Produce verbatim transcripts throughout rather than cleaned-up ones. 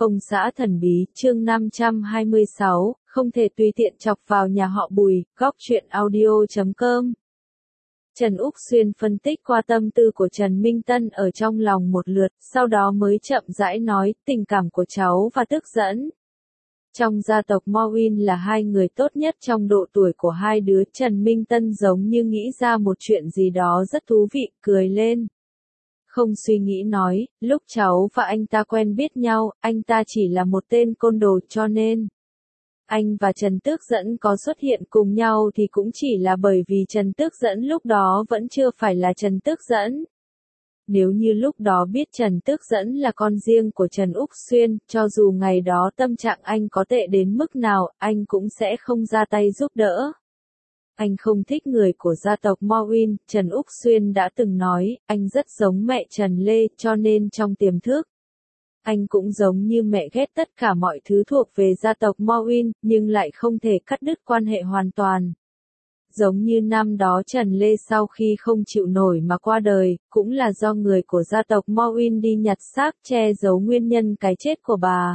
Ông xã thần bí, chương năm trăm hai mươi sáu, không thể tùy tiện chọc vào nhà họ Bùi, góc truyện audio chấm com. Trần Úc Xuyên phân tích qua tâm tư của Trần Minh Tân ở trong lòng một lượt, sau đó mới chậm rãi nói, tình cảm của cháu và tức giận. Trong gia tộc Moin là hai người tốt nhất trong độ tuổi của hai đứa, Trần Minh Tân giống như nghĩ ra một chuyện gì đó rất thú vị, cười lên. Không suy nghĩ nói, lúc cháu và anh ta quen biết nhau, anh ta chỉ là một tên côn đồ cho nên. Anh và Trần Tước Dẫn có xuất hiện cùng nhau thì cũng chỉ là bởi vì Trần Tước Dẫn lúc đó vẫn chưa phải là Trần Tước Dẫn. Nếu như lúc đó biết Trần Tước Dẫn là con riêng của Trần Úc Xuyên, cho dù ngày đó tâm trạng anh có tệ đến mức nào, anh cũng sẽ không ra tay giúp đỡ. Anh không thích người của gia tộc Moin, Trần Úc Xuyên đã từng nói, anh rất giống mẹ Trần Lê, cho nên trong tiềm thức. Anh cũng giống như mẹ ghét tất cả mọi thứ thuộc về gia tộc Moin, nhưng lại không thể cắt đứt quan hệ hoàn toàn. Giống như năm đó Trần Lê sau khi không chịu nổi mà qua đời, cũng là do người của gia tộc Moin đi nhặt xác che giấu nguyên nhân cái chết của bà.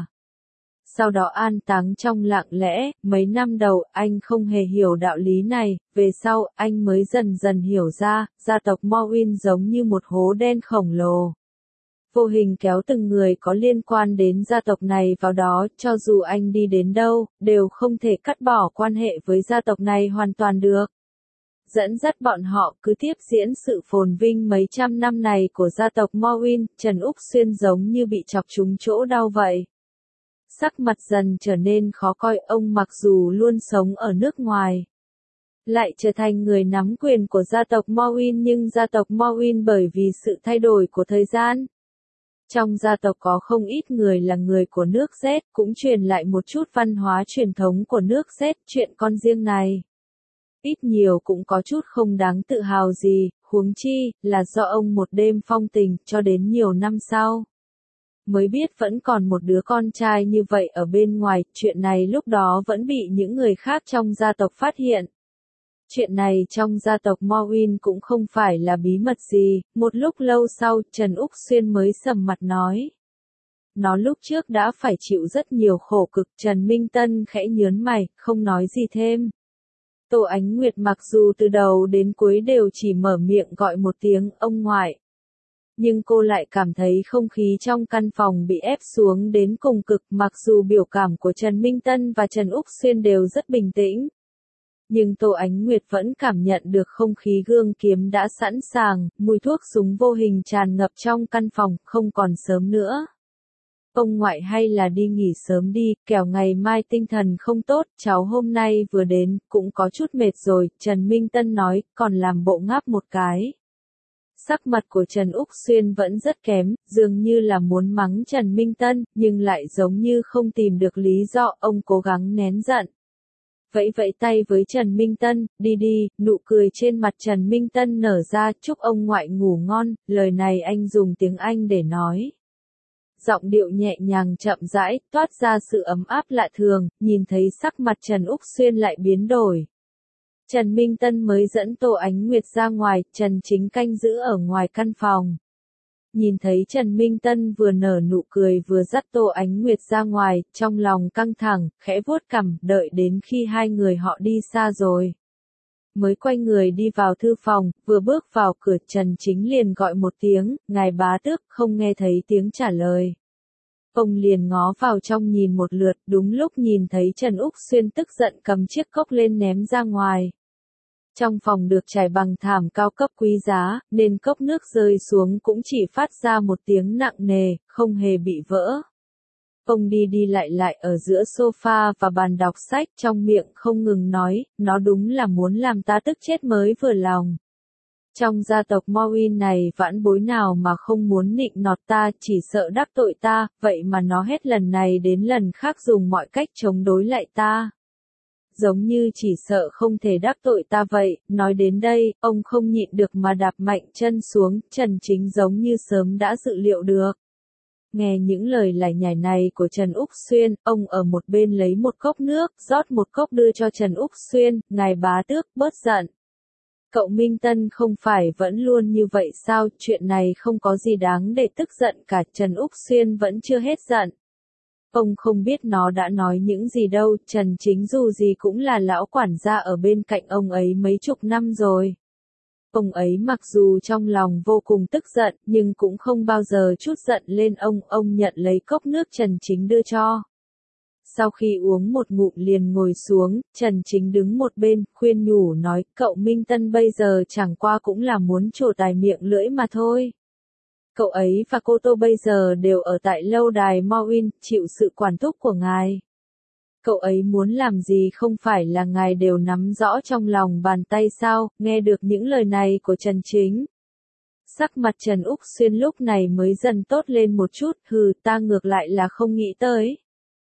Sau đó an táng trong lặng lẽ, mấy năm đầu anh không hề hiểu đạo lý này, về sau anh mới dần dần hiểu ra, gia tộc Moin giống như một hố đen khổng lồ. Vô hình kéo từng người có liên quan đến gia tộc này vào đó, cho dù anh đi đến đâu, đều không thể cắt bỏ quan hệ với gia tộc này hoàn toàn được. Dẫn dắt bọn họ cứ tiếp diễn sự phồn vinh mấy trăm năm này của gia tộc Moin, Trần Úc Xuyên giống như bị chọc trúng chỗ đau vậy. Sắc mặt dần trở nên khó coi, ông mặc dù luôn sống ở nước ngoài, lại trở thành người nắm quyền của gia tộc Moin, nhưng gia tộc Moin bởi vì sự thay đổi của thời gian. Trong gia tộc có không ít người là người của nước Z, cũng truyền lại một chút văn hóa truyền thống của nước Z, chuyện con riêng này. Ít nhiều cũng có chút không đáng tự hào gì, huống chi, là do ông một đêm phong tình, cho đến nhiều năm sau. Mới biết vẫn còn một đứa con trai như vậy ở bên ngoài, chuyện này lúc đó vẫn bị những người khác trong gia tộc phát hiện. Chuyện này trong gia tộc Moin cũng không phải là bí mật gì, một lúc lâu sau, Trần Úc Xuyên mới sầm mặt nói. Nó lúc trước đã phải chịu rất nhiều khổ cực, Trần Minh Tân khẽ nhớn mày, không nói gì thêm. Tô Ánh Nguyệt mặc dù từ đầu đến cuối đều chỉ mở miệng gọi một tiếng ông ngoại. Nhưng cô lại cảm thấy không khí trong căn phòng bị ép xuống đến cùng cực, mặc dù biểu cảm của Trần Minh Tân và Trần Úc Xuyên đều rất bình tĩnh. Nhưng Tô Ánh Nguyệt vẫn cảm nhận được không khí gương kiếm đã sẵn sàng, mùi thuốc súng vô hình tràn ngập trong căn phòng, không còn sớm nữa. Ông ngoại hay là đi nghỉ sớm đi, kẻo ngày mai tinh thần không tốt, cháu hôm nay vừa đến, cũng có chút mệt rồi, Trần Minh Tân nói, còn làm bộ ngáp một cái. Sắc mặt của Trần Úc Xuyên vẫn rất kém, dường như là muốn mắng Trần Minh Tân, nhưng lại giống như không tìm được lý do, ông cố gắng nén giận. Vẫy vẫy tay với Trần Minh Tân, đi đi, nụ cười trên mặt Trần Minh Tân nở ra, chúc ông ngoại ngủ ngon, lời này anh dùng tiếng Anh để nói. Giọng điệu nhẹ nhàng chậm rãi, toát ra sự ấm áp lạ thường, nhìn thấy sắc mặt Trần Úc Xuyên lại biến đổi. Trần Minh Tân mới dẫn Tô Ánh Nguyệt ra ngoài, Trần Chính canh giữ ở ngoài căn phòng. Nhìn thấy Trần Minh Tân vừa nở nụ cười vừa dắt Tô Ánh Nguyệt ra ngoài, trong lòng căng thẳng, khẽ vuốt cằm, đợi đến khi hai người họ đi xa rồi. Mới quay người đi vào thư phòng, vừa bước vào cửa Trần Chính liền gọi một tiếng, ngài bá tước, không nghe thấy tiếng trả lời. Ông liền ngó vào trong nhìn một lượt, đúng lúc nhìn thấy Trần Úc Xuyên tức giận cầm chiếc cốc lên ném ra ngoài. Trong phòng được trải bằng thảm cao cấp quý giá, nên cốc nước rơi xuống cũng chỉ phát ra một tiếng nặng nề, không hề bị vỡ. Ông đi đi lại lại ở giữa sofa và bàn đọc sách, trong miệng không ngừng nói, nó đúng là muốn làm ta tức chết mới vừa lòng. Trong gia tộc Moin này vãn bối nào mà không muốn nịnh nọt ta, chỉ sợ đắc tội ta, vậy mà nó hết lần này đến lần khác dùng mọi cách chống đối lại ta. Giống như chỉ sợ không thể đắc tội ta vậy, nói đến đây, ông không nhịn được mà đạp mạnh chân xuống, Trần Chính giống như sớm đã dự liệu được. Nghe những lời lải nhải này của Trần Úc Xuyên, ông ở một bên lấy một cốc nước, rót một cốc đưa cho Trần Úc Xuyên, ngài bá tước, bớt giận. Cậu Minh Tân không phải vẫn luôn như vậy sao, chuyện này không có gì đáng để tức giận cả, Trần Úc Xuyên vẫn chưa hết giận. Ông không biết nó đã nói những gì đâu, Trần Chính dù gì cũng là lão quản gia ở bên cạnh ông ấy mấy chục năm rồi. Ông ấy mặc dù trong lòng vô cùng tức giận, nhưng cũng không bao giờ chút giận lên ông, ông nhận lấy cốc nước Trần Chính đưa cho. Sau khi uống một ngụm liền ngồi xuống, Trần Chính đứng một bên, khuyên nhủ nói, cậu Minh Tân bây giờ chẳng qua cũng là muốn trổ tài miệng lưỡi mà thôi. Cậu ấy và cô Tô bây giờ đều ở tại lâu đài Mawin, chịu sự quản thúc của ngài. Cậu ấy muốn làm gì không phải là ngài đều nắm rõ trong lòng bàn tay sao, nghe được những lời này của Trần Chính. Sắc mặt Trần Úc Xuyên lúc này mới dần tốt lên một chút, hừ, ta ngược lại là không nghĩ tới.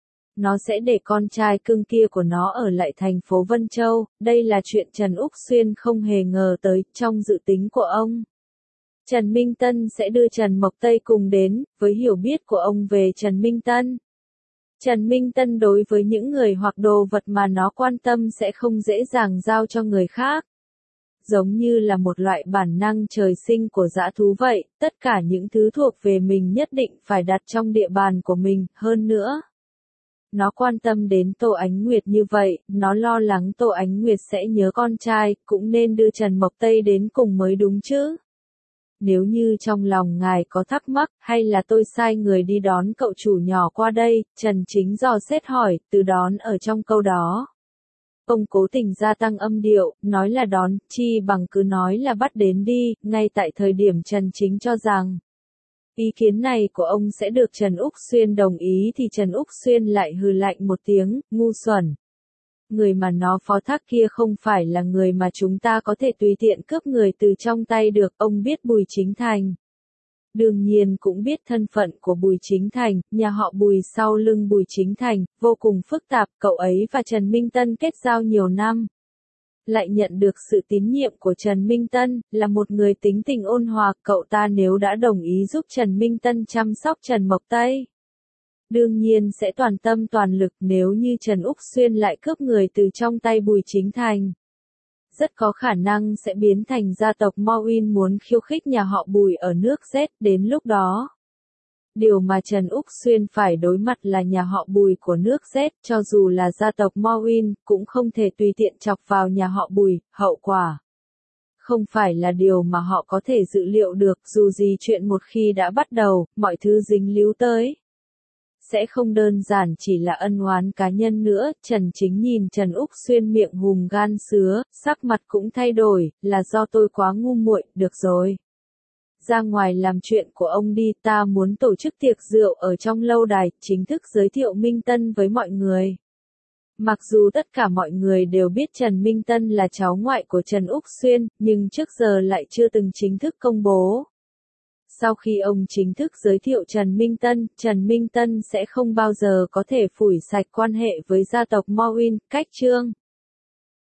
Nó sẽ để con trai cưng kia của nó ở lại thành phố Vân Châu, đây là chuyện Trần Úc Xuyên không hề ngờ tới, trong dự tính của ông. Trần Minh Tân sẽ đưa Trần Mộc Tây cùng đến, với hiểu biết của ông về Trần Minh Tân. Trần Minh Tân đối với những người hoặc đồ vật mà nó quan tâm sẽ không dễ dàng giao cho người khác. Giống như là một loại bản năng trời sinh của dã thú vậy, tất cả những thứ thuộc về mình nhất định phải đặt trong địa bàn của mình, hơn nữa. Nó quan tâm đến Tô Ánh Nguyệt như vậy, nó lo lắng Tô Ánh Nguyệt sẽ nhớ con trai, cũng nên đưa Trần Mộc Tây đến cùng mới đúng chứ. Nếu như trong lòng ngài có thắc mắc, hay là tôi sai người đi đón cậu chủ nhỏ qua đây, Trần Chính dò xét hỏi, từ đón ở trong câu đó. Ông cố tình gia tăng âm điệu, nói là đón, chi bằng cứ nói là bắt đến đi, ngay tại thời điểm Trần Chính cho rằng. Ý kiến này của ông sẽ được Trần Úc Xuyên đồng ý thì Trần Úc Xuyên lại hừ lạnh một tiếng, ngu xuẩn. Người mà nó phó thác kia không phải là người mà chúng ta có thể tùy tiện cướp người từ trong tay được, ông biết Bùi Chính Thành. Đương nhiên cũng biết thân phận của Bùi Chính Thành, nhà họ Bùi sau lưng Bùi Chính Thành, vô cùng phức tạp, cậu ấy và Trần Minh Tân kết giao nhiều năm. Lại nhận được sự tín nhiệm của Trần Minh Tân, là một người tính tình ôn hòa, cậu ta nếu đã đồng ý giúp Trần Minh Tân chăm sóc Trần Mộc Tây. Đương nhiên sẽ toàn tâm toàn lực nếu như Trần Úc Xuyên lại cướp người từ trong tay Bùi Chính Thành. Rất có khả năng sẽ biến thành gia tộc Mawin muốn khiêu khích nhà họ Bùi ở nước Z đến lúc đó. Điều mà Trần Úc Xuyên phải đối mặt là nhà họ Bùi của nước Z, cho dù là gia tộc Mawin, cũng không thể tùy tiện chọc vào nhà họ Bùi, hậu quả. Không phải là điều mà họ có thể dự liệu được, dù gì chuyện một khi đã bắt đầu, mọi thứ dính líu tới. Sẽ không đơn giản chỉ là ân oán cá nhân nữa, Trần Chính nhìn Trần Úc Xuyên miệng hùm gan sứa, sắc mặt cũng thay đổi, là do tôi quá ngu muội, được rồi. Ra ngoài làm chuyện của ông đi, ta muốn tổ chức tiệc rượu ở trong lâu đài, chính thức giới thiệu Minh Tân với mọi người. Mặc dù tất cả mọi người đều biết Trần Minh Tân là cháu ngoại của Trần Úc Xuyên, nhưng trước giờ lại chưa từng chính thức công bố. Sau khi ông chính thức giới thiệu Trần Minh Tân, Trần Minh Tân sẽ không bao giờ có thể phủi sạch quan hệ với gia tộc Mawin, cách chương.